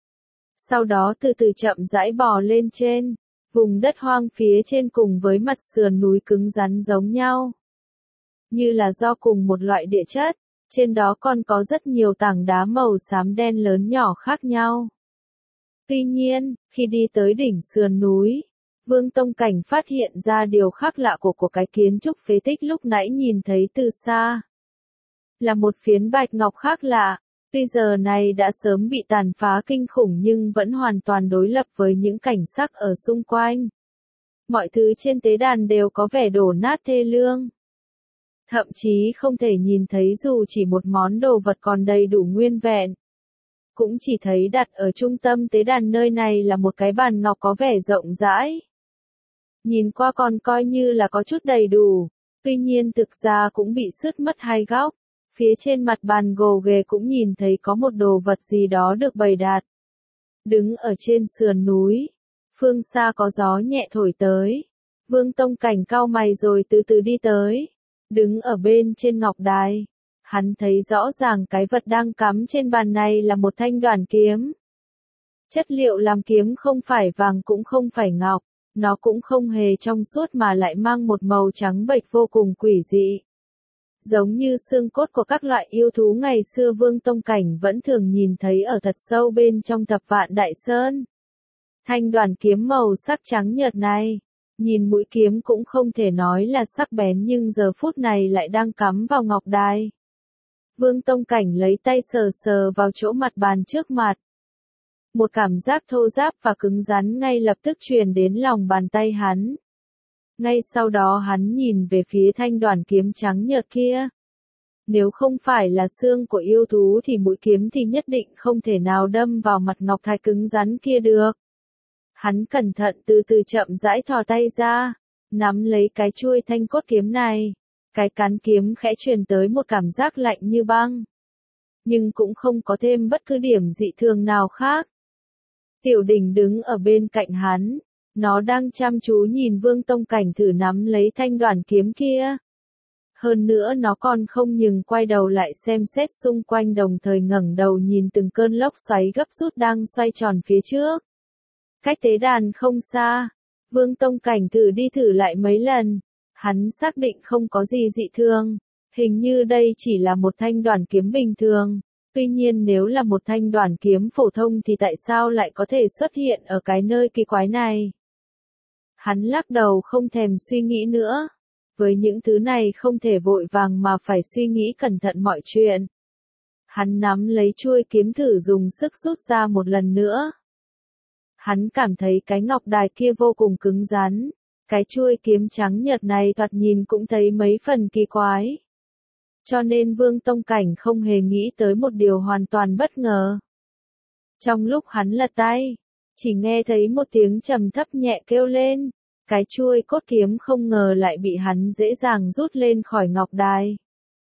Sau đó từ từ chậm rãi bò lên trên, vùng đất hoang phía trên cùng với mặt sườn núi cứng rắn giống nhau. Như là do cùng một loại địa chất, trên đó còn có rất nhiều tảng đá màu xám đen lớn nhỏ khác nhau. Tuy nhiên, khi đi tới đỉnh sườn núi, Vương Tông Cảnh phát hiện ra điều khác lạ của của cái kiến trúc phế tích lúc nãy nhìn thấy từ xa. Là một phiến bạch ngọc khác lạ, tuy giờ này đã sớm bị tàn phá kinh khủng nhưng vẫn hoàn toàn đối lập với những cảnh sắc ở xung quanh. Mọi thứ trên tế đàn đều có vẻ đổ nát thê lương. Thậm chí không thể nhìn thấy dù chỉ một món đồ vật còn đầy đủ nguyên vẹn. cũng chỉ thấy đặt ở trung tâm tế đàn nơi này là một cái bàn ngọc có vẻ rộng rãi. Nhìn qua còn coi như là có chút đầy đủ, tuy nhiên thực ra cũng bị sứt mất hai góc. Phía trên mặt bàn gồ ghề cũng nhìn thấy có một đồ vật gì đó được bày đặt. Đứng ở trên sườn núi, phương xa có gió nhẹ thổi tới. Vương Tông Cảnh cau mày rồi từ từ đi tới. Đứng ở bên trên ngọc đài, hắn thấy rõ ràng cái vật đang cắm trên bàn này là một thanh đoản kiếm. Chất liệu làm kiếm không phải vàng cũng không phải ngọc, nó cũng không hề trong suốt mà lại mang một màu trắng bệch vô cùng quỷ dị. Giống như xương cốt của các loại yêu thú ngày xưa Vương Tông Cảnh vẫn thường nhìn thấy ở thật sâu bên trong Thập Vạn Đại Sơn. Thanh đoản kiếm màu sắc trắng nhợt này, nhìn mũi kiếm cũng không thể nói là sắc bén nhưng giờ phút này lại đang cắm vào ngọc đài. Vương Tông Cảnh lấy tay sờ sờ vào chỗ mặt bàn trước mặt. Một cảm giác thô ráp và cứng rắn ngay lập tức truyền đến lòng bàn tay hắn. Ngay sau đó hắn nhìn về phía thanh đoản kiếm trắng nhợt kia. Nếu không phải là xương của yêu thú thì mũi kiếm thì nhất định không thể nào đâm vào mặt ngọc thạch cứng rắn kia được. Hắn cẩn thận từ từ chậm rãi thò tay ra, nắm lấy cái chuôi thanh cốt kiếm này. Cái cán kiếm khẽ truyền tới một cảm giác lạnh như băng. Nhưng cũng không có thêm bất cứ điểm dị thường nào khác. Tiểu Đình đứng ở bên cạnh hắn. Nó đang chăm chú nhìn Vương Tông Cảnh thử nắm lấy thanh đoản kiếm kia. Hơn nữa nó còn không ngừng quay đầu lại xem xét xung quanh đồng thời ngẩng đầu nhìn từng cơn lốc xoáy gấp rút đang xoay tròn phía trước. Cách tế đàn không xa, Vương Tông Cảnh thử đi thử lại mấy lần. Hắn xác định không có gì dị thường, hình như đây chỉ là một thanh đoản kiếm bình thường. Tuy nhiên nếu là một thanh đoản kiếm phổ thông thì tại sao lại có thể xuất hiện ở cái nơi kỳ quái này? Hắn lắc đầu không thèm suy nghĩ nữa. Với những thứ này không thể vội vàng mà phải suy nghĩ cẩn thận mọi chuyện. Hắn nắm lấy chuôi kiếm thử dùng sức rút ra một lần nữa. Hắn cảm thấy cái ngọc đài kia vô cùng cứng rắn. Cái chuôi kiếm trắng nhợt này thoạt nhìn cũng thấy mấy phần kỳ quái. Cho nên Vương Tông Cảnh không hề nghĩ tới một điều hoàn toàn bất ngờ. Trong lúc hắn lật tay, chỉ nghe thấy một tiếng trầm thấp nhẹ kêu lên. Cái chuôi cốt kiếm không ngờ lại bị hắn dễ dàng rút lên khỏi ngọc đài.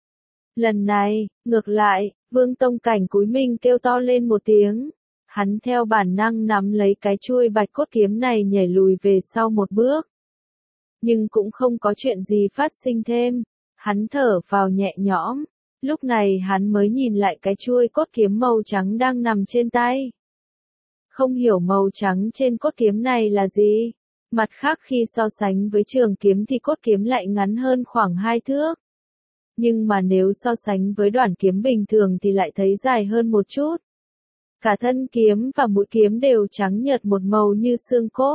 Lần này, ngược lại, Vương Tông Cảnh cúi mình kêu to lên một tiếng. Hắn theo bản năng nắm lấy cái chuôi bạch cốt kiếm này nhảy lùi về sau một bước. Nhưng cũng không có chuyện gì phát sinh thêm. Hắn thở vào nhẹ nhõm. Lúc này hắn mới nhìn lại cái chuôi cốt kiếm màu trắng đang nằm trên tay. Không hiểu màu trắng trên cốt kiếm này là gì. Mặt khác khi so sánh với trường kiếm thì cốt kiếm lại ngắn hơn khoảng hai thước. Nhưng mà nếu so sánh với đoản kiếm bình thường thì lại thấy dài hơn một chút. Cả thân kiếm và mũi kiếm đều trắng nhợt một màu như xương cốt.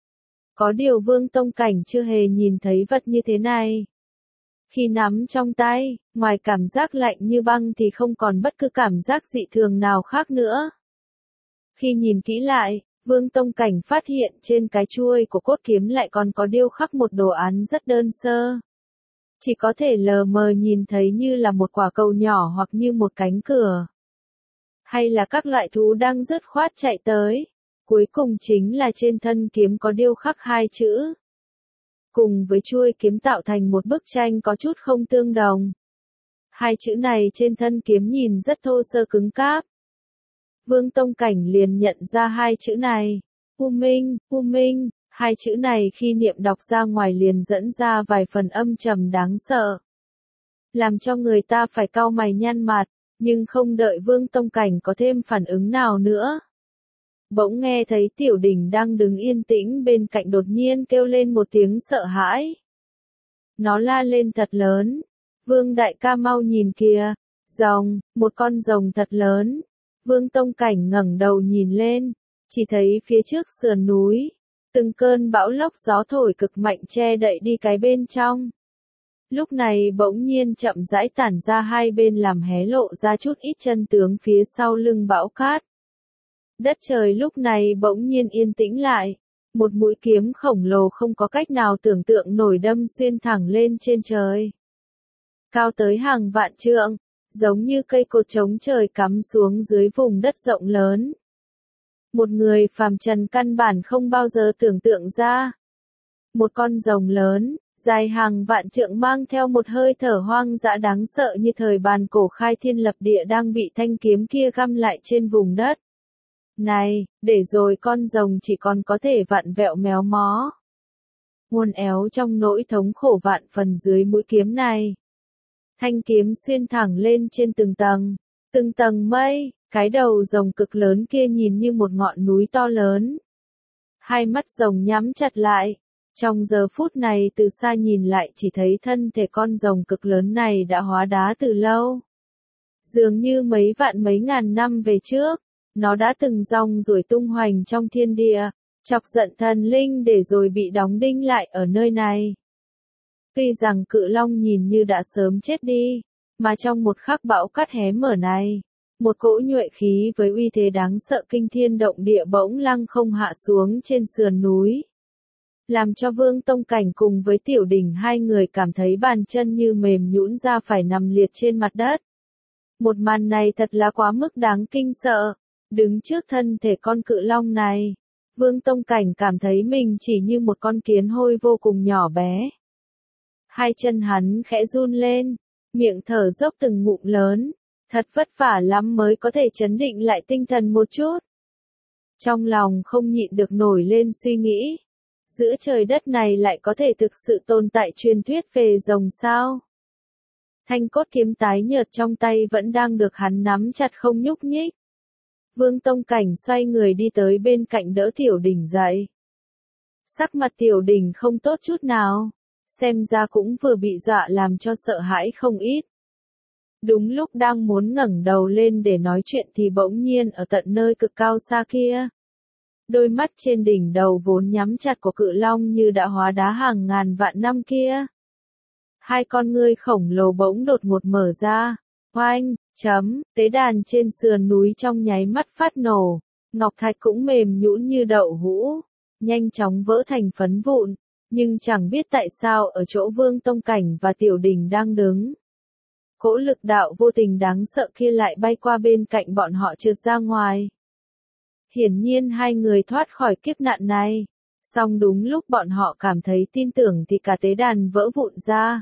Có điều Vương Tông Cảnh chưa hề nhìn thấy vật như thế này. Khi nắm trong tay, ngoài cảm giác lạnh như băng thì không còn bất cứ cảm giác dị thường nào khác nữa. Khi nhìn kỹ lại, Vương Tông Cảnh phát hiện trên cái chuôi của cốt kiếm lại còn có điêu khắc một đồ án rất đơn sơ. Chỉ có thể lờ mờ nhìn thấy như là một quả cầu nhỏ hoặc như một cánh cửa. Hay là các loại thú đang dứt khoát chạy tới. Cuối cùng chính là trên thân kiếm có điêu khắc hai chữ. Cùng với chuôi kiếm tạo thành một bức tranh có chút không tương đồng. Hai chữ này trên thân kiếm nhìn rất thô sơ cứng cáp. Vương Tông Cảnh liền nhận ra hai chữ này. U Minh, U Minh, hai chữ này khi niệm đọc ra ngoài liền dẫn ra vài phần âm trầm đáng sợ. Làm cho người ta phải cau mày nhăn mặt, nhưng không đợi Vương Tông Cảnh có thêm phản ứng nào nữa. Bỗng nghe thấy Tiểu Đình đang đứng yên tĩnh bên cạnh đột nhiên kêu lên một tiếng sợ hãi. Nó la lên thật lớn. Vương đại ca mau nhìn kìa. Rồng, một con rồng thật lớn. Vương Tông Cảnh ngẩng đầu nhìn lên. Chỉ thấy phía trước sườn núi. Từng cơn bão lốc gió thổi cực mạnh che đậy đi cái bên trong. Lúc này bỗng nhiên chậm rãi tản ra hai bên làm hé lộ ra chút ít chân tướng phía sau lưng bão cát. Đất trời lúc này bỗng nhiên yên tĩnh lại. Một mũi kiếm khổng lồ không có cách nào tưởng tượng nổi đâm xuyên thẳng lên trên trời. Cao tới hàng vạn trượng, giống như cây cột chống trời cắm xuống dưới vùng đất rộng lớn. Một người phàm trần căn bản không bao giờ tưởng tượng ra. Một con rồng lớn, dài hàng vạn trượng mang theo một hơi thở hoang dã đáng sợ như thời bàn cổ khai thiên lập địa đang bị thanh kiếm kia găm lại trên vùng đất. Này, để rồi con rồng chỉ còn có thể vặn vẹo méo mó. Uốn éo trong nỗi thống khổ vạn phần dưới mũi kiếm này. Thanh kiếm xuyên thẳng lên trên từng tầng, từng tầng mây, cái đầu rồng cực lớn kia nhìn như một ngọn núi to lớn. Hai mắt rồng nhắm chặt lại. Trong giờ phút này từ xa nhìn lại chỉ thấy thân thể con rồng cực lớn này đã hóa đá từ lâu. Dường như mấy vạn mấy ngàn năm về trước, nó đã từng rong ruổi tung hoành trong thiên địa, chọc giận thần linh để rồi bị đóng đinh lại ở nơi này. Tuy rằng cự long nhìn như đã sớm chết đi, mà trong một khắc bão cát hé mở này, một cỗ nhuệ khí với uy thế đáng sợ kinh thiên động địa bỗng lăng không hạ xuống trên sườn núi. Làm cho Vương Tông Cảnh cùng với Tiểu Đình hai người cảm thấy bàn chân như mềm nhũn ra phải nằm liệt trên mặt đất. Một màn này thật là quá mức đáng kinh sợ. Đứng trước thân thể con cự long này, Vương Tông Cảnh cảm thấy mình chỉ như một con kiến hôi vô cùng nhỏ bé. Hai chân hắn khẽ run lên, miệng thở dốc từng ngụm lớn, thật vất vả lắm mới có thể trấn định lại tinh thần một chút. Trong lòng không nhịn được nổi lên suy nghĩ. Giữa trời đất này lại có thể thực sự tồn tại truyền thuyết về rồng sao? Thanh cốt kiếm tái nhợt trong tay vẫn đang được hắn nắm chặt không nhúc nhích. Vương Tông Cảnh xoay người đi tới bên cạnh đỡ Tiểu Đình dậy. Sắc mặt Tiểu Đình không tốt chút nào, xem ra cũng vừa bị dọa làm cho sợ hãi không ít. Đúng lúc đang muốn ngẩng đầu lên để nói chuyện thì bỗng nhiên ở tận nơi cực cao xa kia. Đôi mắt trên đỉnh đầu vốn nhắm chặt của cự long như đã hóa đá hàng ngàn vạn năm kia. Hai con ngươi khổng lồ bỗng đột ngột mở ra. Oanh, chấm, tế đàn trên sườn núi trong nháy mắt phát nổ. Ngọc thạch cũng mềm nhũn như đậu hũ, nhanh chóng vỡ thành phấn vụn. Nhưng chẳng biết tại sao ở chỗ Vương Tông Cảnh và Tiểu Đình đang đứng. Cỗ lực đạo vô tình đáng sợ kia lại bay qua bên cạnh bọn họ trượt ra ngoài. Hiển nhiên hai người thoát khỏi kiếp nạn này. Song đúng lúc bọn họ cảm thấy tin tưởng thì cả tế đàn vỡ vụn ra.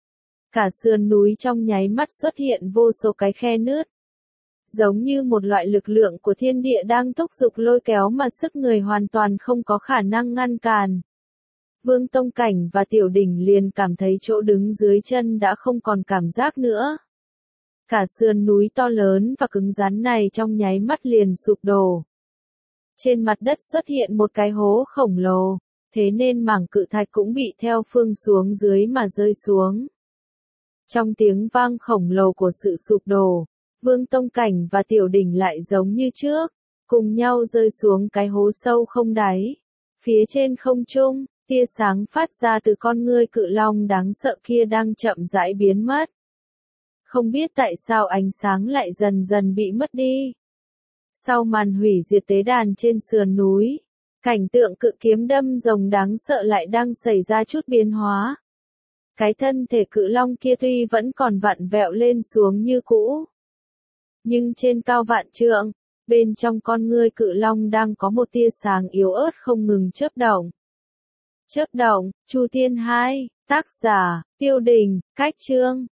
Cả sườn núi trong nháy mắt xuất hiện vô số cái khe nứt. Giống như một loại lực lượng của thiên địa đang thúc giục lôi kéo mà sức người hoàn toàn không có khả năng ngăn cản. Vương Tông Cảnh và Tiểu Đình liền cảm thấy chỗ đứng dưới chân đã không còn cảm giác nữa. Cả sườn núi to lớn và cứng rắn này trong nháy mắt liền sụp đổ. Trên mặt đất xuất hiện một cái hố khổng lồ, thế nên mảng cự thạch cũng bị theo phương xuống dưới mà rơi xuống. Trong tiếng vang khổng lồ của sự sụp đổ, Vương Tông Cảnh và Tiểu Đình lại giống như trước, cùng nhau rơi xuống cái hố sâu không đáy. Phía trên không trung, tia sáng phát ra từ con ngươi cự long đáng sợ kia đang chậm rãi biến mất. Không biết tại sao ánh sáng lại dần dần bị mất đi. Sau màn hủy diệt tế đàn trên sườn núi, cảnh tượng cự kiếm đâm rồng đáng sợ lại đang xảy ra chút biến hóa. Cái thân thể cự long kia tuy vẫn còn vặn vẹo lên xuống như cũ, nhưng trên cao vạn trượng, bên trong con ngươi cự long đang có một tia sáng yếu ớt không ngừng chớp động. Chớp động, Chu Tiên hai, tác giả, Tiêu Đình, cách chương.